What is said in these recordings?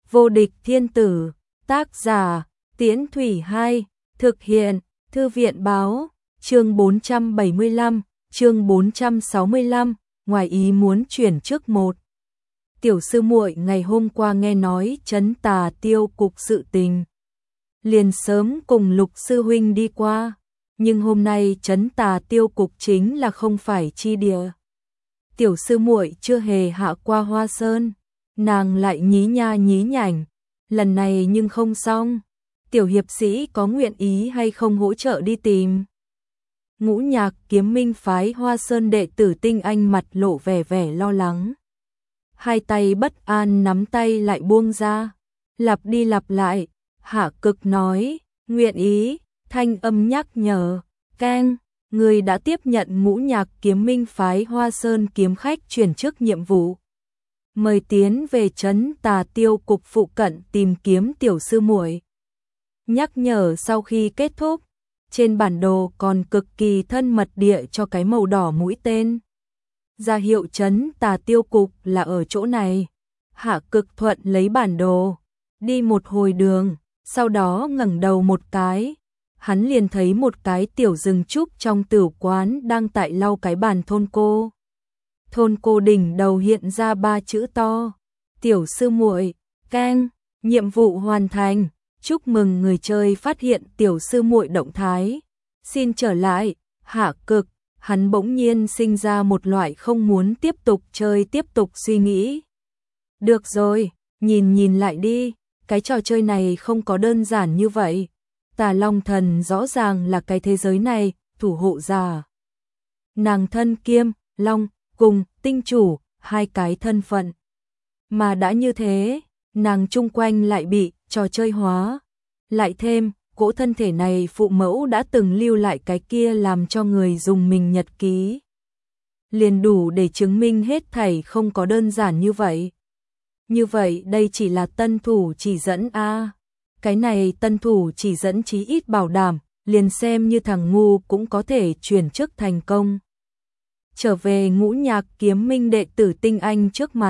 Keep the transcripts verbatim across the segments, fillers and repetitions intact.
Vô địch thiên tử, tác giả, Tiễn Thủy hai, thực hiện, Thư viện báo, chương bốn trăm bảy mươi lăm, chương bốn trăm sáu mươi lăm, ngoài ý muốn chuyển chức một. Tiểu sư muội ngày hôm qua nghe nói Trấn Tà Tiêu cục sự tình, liền sớm cùng Lục sư huynh đi qua, nhưng hôm nay Trấn Tà Tiêu cục chính là không phải chi địa. Tiểu sư muội chưa hề hạ qua Hoa Sơn, nàng lại nhí nha nhí nhảnh, lần này nhưng không xong, tiểu hiệp sĩ có nguyện ý hay không hỗ trợ đi tìm. Ngũ Nhạc Kiếm Minh phái Hoa Sơn đệ tử Tinh Anh mặt lộ vẻ vẻ lo lắng. Hai tay bất an nắm tay lại buông ra, lặp đi lặp lại, Hạ Cực nói, nguyện ý, thanh âm nhắc nhở, keng, người đã tiếp nhận Ngũ Nhạc Kiếm Minh phái Hoa Sơn kiếm khách chuyển chức nhiệm vụ. Mời tiến về Trấn Tà Tiêu cục phụ cận tìm kiếm tiểu sư muội. Nhắc nhở sau khi kết thúc, trên bản đồ còn cực kỳ thân mật địa cho cái màu đỏ mũi tên. Ra hiệu Trấn Tà Tiêu cục là ở chỗ này. Hạ Cực thuận lấy bản đồ, đi một hồi đường, sau đó ngẩng đầu một cái, hắn liền thấy một cái tiểu rừng trúc trong tử quán đang tại lau cái bàn thôn cô. Thôn cô đỉnh đầu hiện ra ba chữ to, tiểu sư muội, keng, nhiệm vụ hoàn thành, chúc mừng người chơi phát hiện tiểu sư muội động thái, xin trở lại. Hạ Cực, hắn bỗng nhiên sinh ra một loại không muốn tiếp tục chơi tiếp tục suy nghĩ. Được rồi, nhìn nhìn lại đi, cái trò chơi này không có đơn giản như vậy. Tà Long Thần rõ ràng là cái thế giới này thủ hộ giả. Nàng thân kiêm, Long, cùng tinh chủ, hai cái thân phận. Mà đã như thế, nàng chung quanh lại bị trò chơi hóa. Lại thêm, cỗ thân thể này phụ mẫu đã từng lưu lại cái kia làm cho người dùng mình nhật ký. Liền đủ để chứng minh hết thảy không có đơn giản như vậy. Như vậy đây chỉ là tân thủ chỉ dẫn a. Cái này tân thủ chỉ dẫn chí ít bảo đảm, liền xem như thằng ngu cũng có thể chuyển chức thành công. Trở về Ngũ Nhạc Kiếm Minh đệ tử Tinh Anh trước mặt.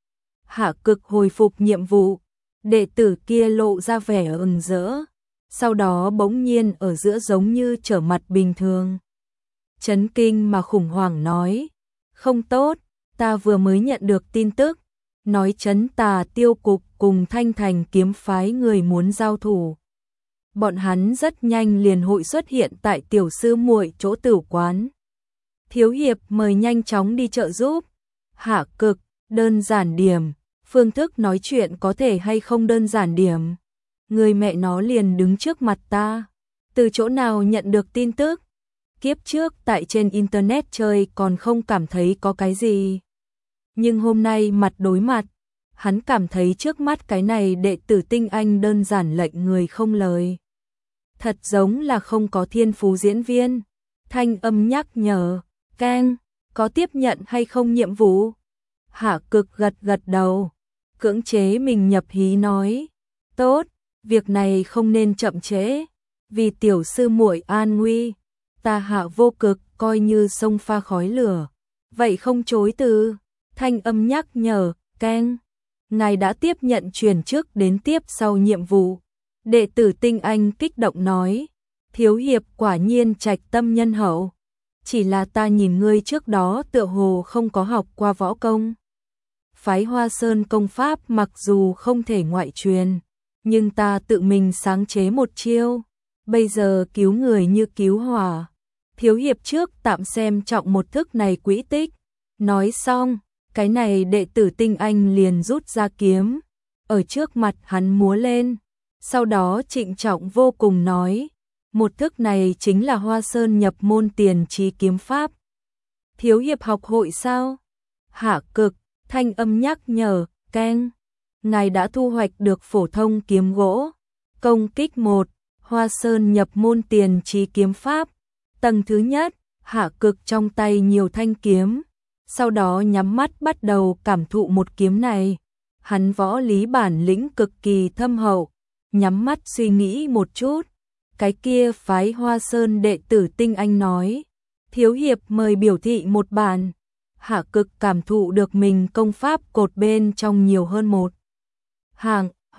Hạ Cực hồi phục nhiệm vụ, đệ tử kia lộ ra vẻ ừng rỡ, sau đó bỗng nhiên ở giữa giống như trở mặt bình thường. Chấn kinh mà khủng hoảng nói, không tốt, ta vừa mới nhận được tin tức, nói Trấn Tà Tiêu cục cùng Thanh Thành kiếm phái người muốn giao thủ. Bọn hắn rất nhanh liền hội xuất hiện tại tiểu sư muội chỗ tử quán. Thiếu hiệp mời nhanh chóng đi trợ giúp. Hạ Cực, đơn giản điểm, phương thức nói chuyện có thể hay không đơn giản điểm. Người mẹ nó liền đứng trước mặt ta, từ chỗ nào nhận được tin tức? Kiếp trước tại trên internet chơi còn không cảm thấy có cái gì. Nhưng hôm nay mặt đối mặt, hắn cảm thấy trước mắt cái này đệ tử Tinh Anh đơn giản lệnh người không lời. Thật giống là không có thiên phú diễn viên. Thanh âm nhắc nhở, keng, có tiếp nhận hay không nhiệm vụ? Hạ Cực gật gật đầu, cưỡng chế mình nhập hí nói, tốt, việc này không nên chậm trễ, vì tiểu sư muội an nguy, ta Hạ Vô Cực coi như sông pha khói lửa, vậy không chối từ. Thanh âm nhắc nhở, keng, ngài đã tiếp nhận chuyển chức đến tiếp sau nhiệm vụ. Đệ tử Tinh Anh kích động nói, thiếu hiệp quả nhiên trạch tâm nhân hậu, chỉ là ta nhìn ngươi trước đó tựa hồ không có học qua võ công. Phái Hoa Sơn công pháp mặc dù không thể ngoại truyền, nhưng ta tự mình sáng chế một chiêu, bây giờ cứu người như cứu hỏa. Thiếu hiệp trước tạm xem trọng một thức này quỹ tích. Nói xong, cái này đệ tử Tinh Anh liền rút ra kiếm, ở trước mặt hắn múa lên, sau đó trịnh trọng vô cùng nói, một thức này chính là Hoa Sơn nhập môn tiền trí kiếm pháp. Thiếu hiệp học hội sao? Hạ Cực, thanh âm nhắc nhở, keng, ngài đã thu hoạch được phổ thông kiếm gỗ. Công kích một, Hoa Sơn nhập môn tiền trí kiếm pháp. Tầng thứ nhất, Hạ Cực trong tay nhiều thanh kiếm, sau đó nhắm mắt bắt đầu cảm thụ một kiếm này. Hắn võ lý bản lĩnh cực kỳ thâm hậu, nhắm mắt suy nghĩ một chút. Cái kia phái Hoa Sơn đệ tử Tinh Anh nói, thiếu hiệp mời biểu thị một bản. Hạ Cực cảm thụ được mình công pháp cột bên trong nhiều hơn một hàng,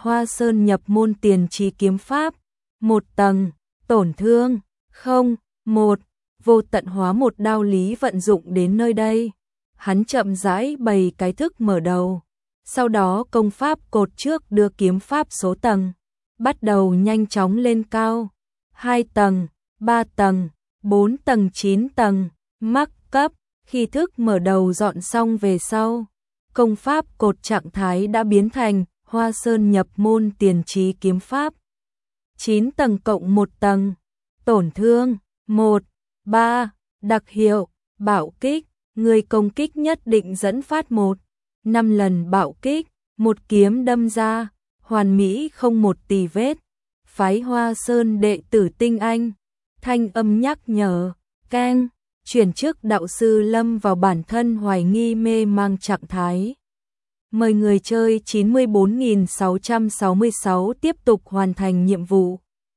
Hoa Sơn nhập môn tiền trí kiếm pháp, một tầng, tổn thương, không, một, vô tận hóa một đao lý vận dụng đến nơi đây. Hắn chậm rãi bày cái thức mở đầu, sau đó công pháp cột trước đưa kiếm pháp số tầng, bắt đầu nhanh chóng lên cao, hai tầng, ba tầng, bốn tầng, chín tầng, mắc cấp, khi thức mở đầu dọn xong về sau, công pháp cột trạng thái đã biến thành Hoa Sơn nhập môn tiền trí kiếm pháp. chín tầng cộng một tầng, tổn thương, một, ba, đặc hiệu, bạo kích, người công kích nhất định dẫn phát một, năm lần bạo kích, một kiếm đâm ra, hoàn mỹ không một tì vết. Phái Hoa Sơn đệ tử tinh anh, thanh âm nhắc nhở, keng, chuyển chức đạo sư lâm vào bản thân hoài nghi mê mang trạng thái. Mời người chơi chín mươi bốn nghìn sáu trăm sáu mươi sáu tiếp tục hoàn thành nhiệm vụ.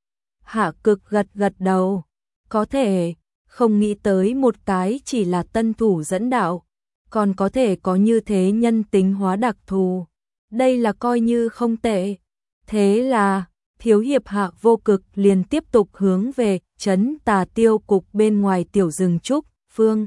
Hạ Cực gật gật đầu, có thể, không nghĩ tới một cái chỉ là tân thủ dẫn đạo, còn có thể có như thế nhân tính hóa đặc thù. Đây là coi như không tệ. Thế là, thiếu hiệp Hạ Vô Cực liền tiếp tục hướng về trấn Tà Tiêu cục bên ngoài tiểu rừng trúc, phương.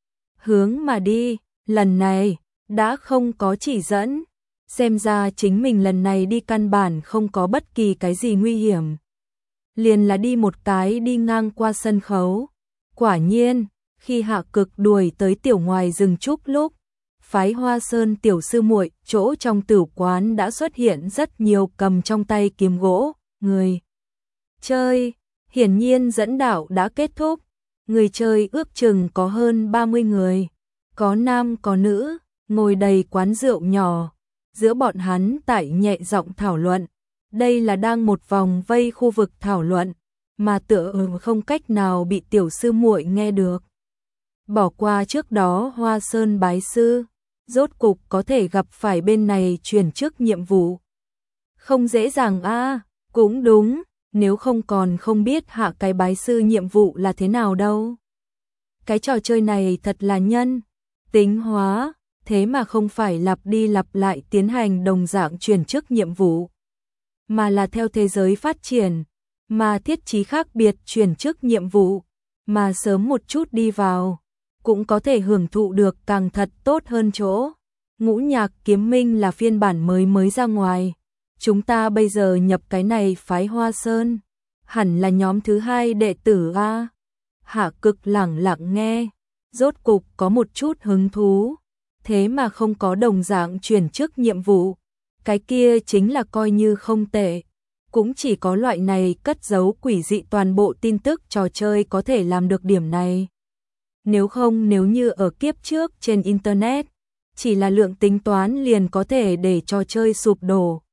Hướng mà đi, lần này, đã không có chỉ dẫn. Xem ra chính mình lần này đi căn bản không có bất kỳ cái gì nguy hiểm. Liền là đi một cái đi ngang qua sân khấu. Quả nhiên, khi Hạ Cực đuổi tới tiểu ngoài rừng trúc lúc, phái Hoa Sơn tiểu sư muội chỗ trong tử quán đã xuất hiện rất nhiều cầm trong tay kiếm gỗ, người chơi, hiển nhiên dẫn đạo đã kết thúc, người chơi ước chừng có hơn ba mươi người, có nam có nữ, ngồi đầy quán rượu nhỏ, giữa bọn hắn tại nhẹ giọng thảo luận, đây là đang một vòng vây khu vực thảo luận, mà tựa không cách nào bị tiểu sư muội nghe được. Bỏ qua trước đó Hoa Sơn bái sư, rốt cục có thể gặp phải bên này chuyển chức nhiệm vụ. Không dễ dàng a, à, cũng đúng, nếu không còn không biết hạ cái bái sư nhiệm vụ là thế nào đâu. Cái trò chơi này thật là nhân, tính hóa, thế mà không phải lặp đi lặp lại tiến hành đồng dạng chuyển chức nhiệm vụ, mà là theo thế giới phát triển, mà thiết trí khác biệt chuyển chức nhiệm vụ, mà sớm một chút đi vào, cũng có thể hưởng thụ được càng thật tốt hơn chỗ. Ngũ Nhạc Kiếm Minh là phiên bản mới mới ra ngoài, chúng ta bây giờ nhập cái này phái Hoa Sơn, hẳn là nhóm thứ hai đệ tử a. Hạ Cực lẳng lặng nghe, rốt cục có một chút hứng thú, thế mà không có đồng dạng chuyển chức nhiệm vụ, cái kia chính là coi như không tệ. Cũng chỉ có loại này cất giấu quỷ dị toàn bộ tin tức trò chơi có thể làm được điểm này. Nếu không, nếu như ở kiếp trước trên Internet, chỉ là lượng tính toán liền có thể để trò chơi sụp đổ.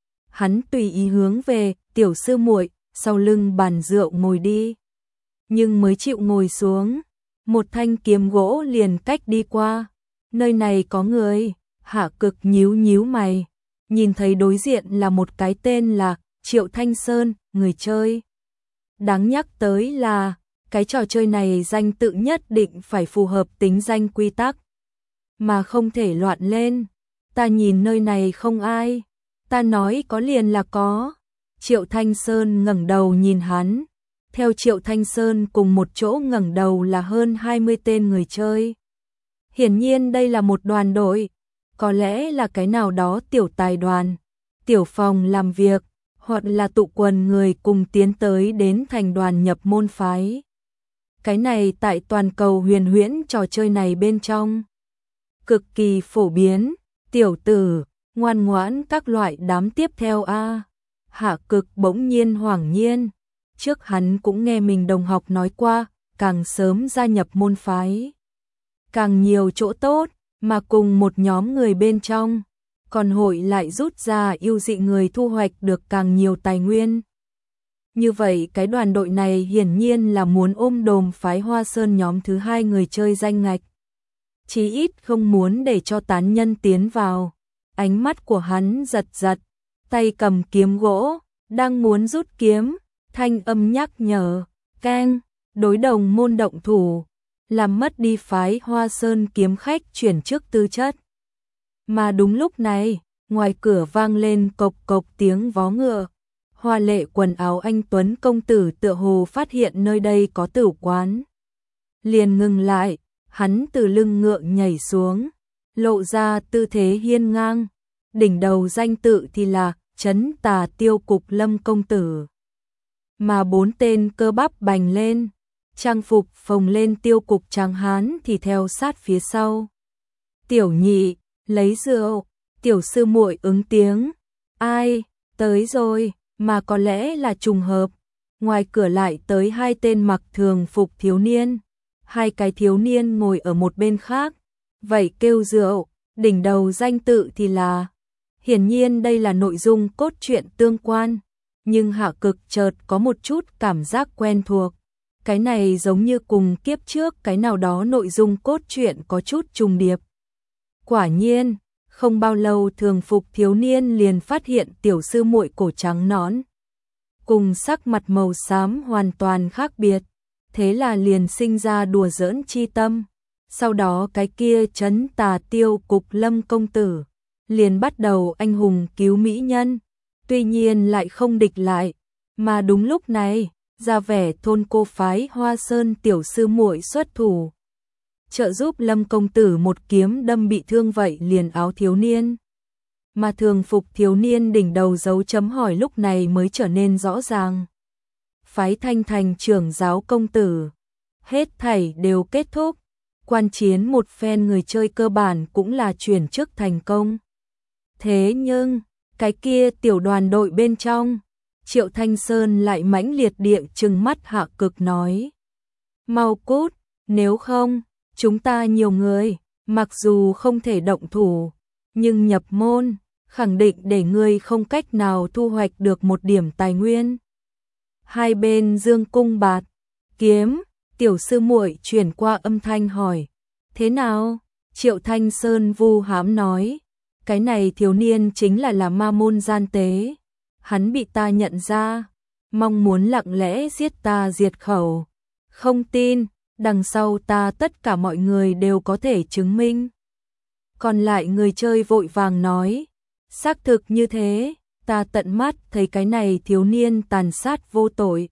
Hắn tùy ý hướng về tiểu sư muội sau lưng bàn rượu ngồi đi. Nhưng mới chịu ngồi xuống, một thanh kiếm gỗ liền cách đi qua. Nơi này có người. Hạ Cực nhíu nhíu mày, nhìn thấy đối diện là một cái tên là Triệu Thanh Sơn, người chơi. Đáng nhắc tới là, cái trò chơi này danh tự nhất định phải phù hợp tính danh quy tắc, mà không thể loạn lên. Ta nhìn nơi này không ai, ta nói có liền là có. Triệu Thanh Sơn ngẩng đầu nhìn hắn, theo Triệu Thanh Sơn cùng một chỗ ngẩng đầu là hơn hai mươi tên người chơi. Hiển nhiên đây là một đoàn đội, có lẽ là cái nào đó tiểu tài đoàn, tiểu phòng làm việc, hoặc là tụ quần người cùng tiến tới đến thành đoàn nhập môn phái. Cái này tại toàn cầu huyền huyễn trò chơi này bên trong cực kỳ phổ biến, tiểu tử, ngoan ngoãn các loại đám tiếp theo a. À. Hạ Cực bỗng nhiên hoảng nhiên, trước hắn cũng nghe mình đồng học nói qua, càng sớm gia nhập môn phái, càng nhiều chỗ tốt, mà cùng một nhóm người bên trong, còn hội lại rút ra ưu dị người thu hoạch được càng nhiều tài nguyên. Như vậy cái đoàn đội này hiển nhiên là muốn ôm đồm phái Hoa Sơn nhóm thứ hai người chơi danh ngạch. Chí ít không muốn để cho tán nhân tiến vào. Ánh mắt của hắn giật giật, tay cầm kiếm gỗ, đang muốn rút kiếm, thanh âm nhắc nhở, keng, đối đồng môn động thủ, làm mất đi phái Hoa Sơn kiếm khách chuyển chức tư chất. Mà đúng lúc này, ngoài cửa vang lên cộc cộc tiếng vó ngựa. Hoa lệ quần áo anh tuấn công tử tựa hồ phát hiện nơi đây có tử quán. Liền ngừng lại, hắn từ lưng ngựa nhảy xuống, lộ ra tư thế hiên ngang. Đỉnh đầu danh tự thì là Trấn Tà Tiêu Cục Lâm công tử. Mà bốn tên cơ bắp bành lên, trang phục phồng lên tiêu cục tráng hán thì theo sát phía sau. Tiểu nhị, lấy rượu, tiểu sư muội ứng tiếng. Ai, tới rồi, mà có lẽ là trùng hợp. Ngoài cửa lại tới hai tên mặc thường phục thiếu niên. Hai cái thiếu niên ngồi ở một bên khác. Vậy kêu rượu, đỉnh đầu danh tự thì là. Hiển nhiên đây là nội dung cốt truyện tương quan. Nhưng Hạ Cực chợt có một chút cảm giác quen thuộc. Cái này giống như cùng kiếp trước cái nào đó nội dung cốt truyện có chút trùng điệp. Quả nhiên, không bao lâu thường phục thiếu niên liền phát hiện tiểu sư muội cổ trắng nõn, cùng sắc mặt màu xám hoàn toàn khác biệt, thế là liền sinh ra đùa giỡn chi tâm. Sau đó cái kia Trấn Tà Tiêu Cục Lâm công tử liền bắt đầu anh hùng cứu mỹ nhân, tuy nhiên lại không địch lại, mà đúng lúc này, ra vẻ thôn cô phái Hoa Sơn tiểu sư muội xuất thủ, trợ giúp Lâm công tử một kiếm đâm bị thương vậy liền áo thiếu niên. Mà thường phục thiếu niên đỉnh đầu dấu chấm hỏi lúc này mới trở nên rõ ràng. Phái Thanh Thành trưởng giáo công tử, hết thảy đều kết thúc, quan chiến một phen người chơi cơ bản cũng là chuyển chức thành công. Thế nhưng, cái kia tiểu đoàn đội bên trong, Triệu Thanh Sơn lại mãnh liệt địa trừng mắt Hạ Cực nói: "Mau cút, nếu không, chúng ta nhiều người, mặc dù không thể động thủ, nhưng nhập môn, khẳng định để ngươi không cách nào thu hoạch được một điểm tài nguyên." Hai bên dương cung bạt kiếm, tiểu sư muội chuyển qua âm thanh hỏi: "Thế nào?" Triệu Thanh Sơn vu hãm nói: "Cái này thiếu niên chính là là ma môn gian tế, hắn bị ta nhận ra, mong muốn lặng lẽ giết ta diệt khẩu. Không tin, đằng sau ta tất cả mọi người đều có thể chứng minh." Còn lại người chơi vội vàng nói: "Xác thực như thế, ta tận mắt thấy cái này thiếu niên tàn sát vô tội.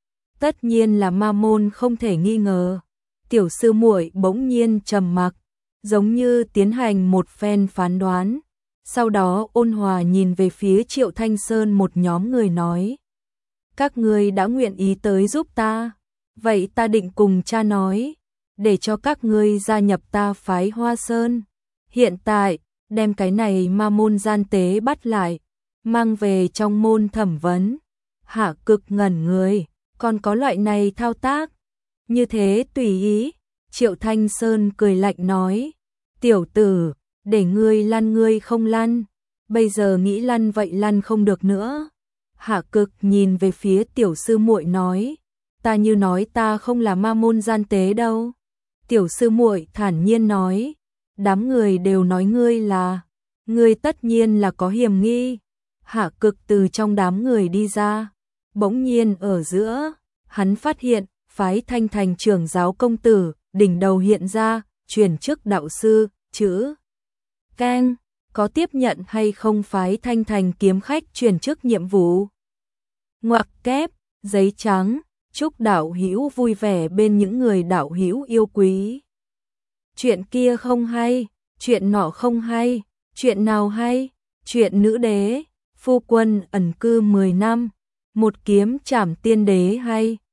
Tất nhiên là ma môn không thể nghi ngờ." Tiểu sư muội bỗng nhiên trầm mặc, giống như tiến hành một phen phán đoán. Sau đó ôn hòa nhìn về phía Triệu Thanh Sơn một nhóm người nói: "Các ngươi đã nguyện ý tới giúp ta, vậy ta định cùng cha nói, để cho các ngươi gia nhập ta phái Hoa Sơn. Hiện tại, đem cái này ma môn gian tế bắt lại, mang về trong môn thẩm vấn." Hạ Cực ngẩn người, còn có loại này thao tác? Như thế tùy ý. Triệu Thanh Sơn cười lạnh nói: "Tiểu tử, để ngươi lăn ngươi không lăn, bây giờ nghĩ lăn vậy lăn không được nữa." Hạ Cực nhìn về phía tiểu sư muội nói: "Ta như nói ta không là ma môn gian tế đâu." Tiểu sư muội thản nhiên nói: "Đám người đều nói ngươi là, ngươi tất nhiên là có hiểm nghi." Hạ Cực từ trong đám người đi ra, bỗng nhiên ở giữa, hắn phát hiện phái Thanh Thành trưởng giáo công tử đỉnh đầu hiện ra chuyển chức đạo sư chữ Keng, có tiếp nhận hay không phái Thanh Thành kiếm khách chuyển chức nhiệm vụ? Ngoặc kép, giấy trắng, chúc đạo hữu vui vẻ bên những người đạo hữu yêu quý. Chuyện kia không hay, chuyện nọ không hay, chuyện nào hay? Chuyện nữ đế, phu quân ẩn cư mười năm, một kiếm trảm tiên đế hay?